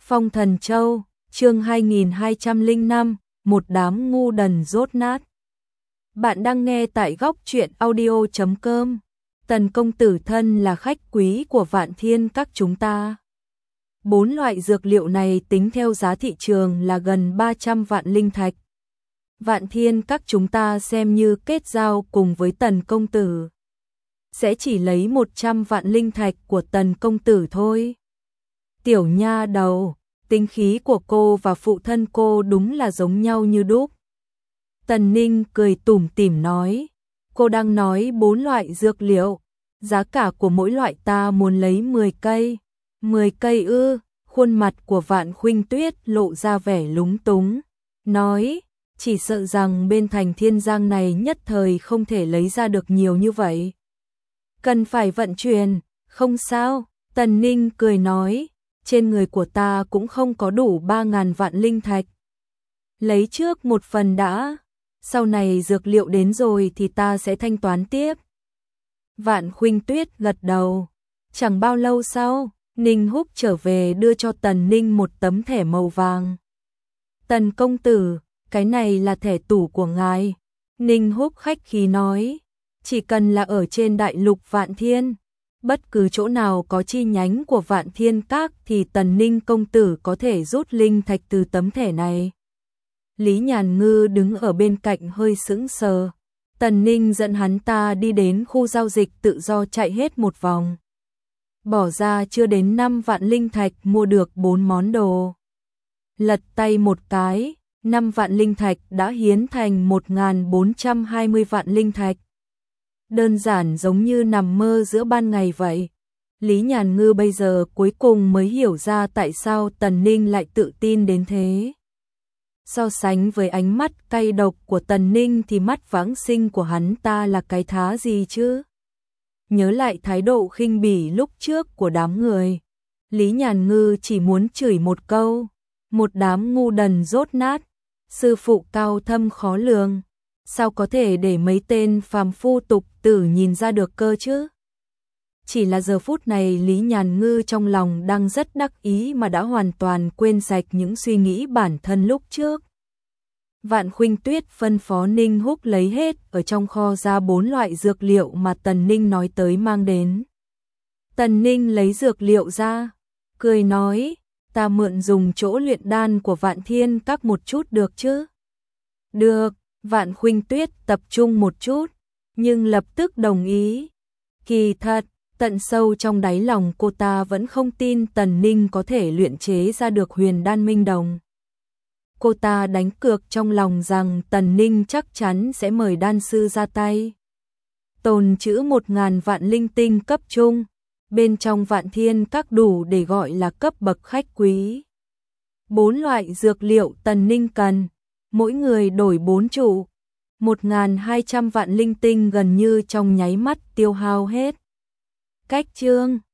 Phong Thần Châu, chương 2205, một đám ngu đần dốt nát. Bạn đang nghe tại góc truyện audio.com. Tần công tử thân là khách quý của Vạn Thiên Các chúng ta. 4 loại dược liệu này tính theo giá thị trường là gần 300 vạn linh thạch. Vạn Thiên Các chúng ta xem như kết giao cùng với Tần công tử, sẽ chỉ lấy 100 vạn linh thạch của Tần công tử thôi. Tiểu nha đầu, tính khí của cô và phụ thân cô đúng là giống nhau như đúc. Tần Ninh cười tủm tỉm nói, cô đang nói 4 loại dược liệu, giá cả của mỗi loại ta muốn lấy 10 cây. 10 cây ư? Khuôn mặt của Vạn Khuynh Tuyết lộ ra vẻ lúng túng, nói, chỉ sợ rằng bên thành Thiên Giang này nhất thời không thể lấy ra được nhiều như vậy. Cần phải vận chuyển, không sao, Tần Ninh cười nói, trên người của ta cũng không có đủ 3.000 vạn linh thạch. Lấy trước một phần đã, sau này dược liệu đến rồi thì ta sẽ thanh toán tiếp. Vạn Khuynh Tuyết gật đầu. Chẳng bao lâu sau, Ninh Húc trở về đưa cho Tần Ninh một tấm thẻ màu vàng. Tần công tử, cái này là thẻ tủ của ngài. Ninh Húc khách khí nói, chỉ cần là ở trên đại lục Vạn Thiên, bất cứ chỗ nào có chi nhánh của Vạn Thiên Các thì Tần Ninh công tử có thể rút linh thạch từ tấm thẻ này. Lý Nhàn Ngư đứng ở bên cạnh hơi sững sờ. Tần Ninh dẫn hắn ta đi đến khu giao dịch tự do chạy hết một vòng. Bỏ ra chưa đến 5 vạn linh thạch mua được 4 món đồ. Lật tay một cái, 5 vạn linh thạch đã hiến thành 1.420 vạn linh thạch. Đơn giản giống như nằm mơ giữa ban ngày vậy. Lý Nhàn Ngư bây giờ cuối cùng mới hiểu ra tại sao Tần Ninh lại tự tin đến thế. So sánh với ánh mắt cay độc của Tần Ninh thì mắt vãng sinh của hắn ta là cái thá gì chứ? Nhớ lại thái độ khinh bỉ lúc trước của đám người, Lý Nhàn Ngư chỉ muốn chửi một câu, một đám ngu đần dốt nát, sư phụ cao thâm khó lường, sao có thể để mấy tên phàm phu tục tử nhìn ra được cơ chứ? Chỉ là giờ phút này Lý Nhàn Ngư trong lòng đang rất đắc ý mà đã hoàn toàn quên sạch những suy nghĩ bản thân lúc trước. Vạn Khuynh Tuyết phân phó Ninh Húc lấy hết ở trong kho ra 4 loại dược liệu mà Tần Ninh nói tới mang đến. Tần Ninh lấy dược liệu ra, cười nói, ta mượn dùng chỗ luyện đan của Vạn Thiên Các một chút được chứ? Được, Vạn Khuynh Tuyết tập trung một chút, nhưng lập tức đồng ý. Kỳ thật, tận sâu trong đáy lòng cô ta vẫn không tin Tần Ninh có thể luyện chế ra được huyền đan minh đồng. Cô ta đánh cược trong lòng rằng Tần Ninh chắc chắn sẽ mời đan sư ra tay. Tồn trữ 1.000 vạn linh tinh cấp trung, bên trong Vạn Thiên Các đủ để gọi là cấp bậc khách quý. 4 loại dược liệu Tần Ninh cần, mỗi người đổi 4 trụ, 1.200 vạn linh tinh gần như trong nháy mắt tiêu hao hết. Cách chương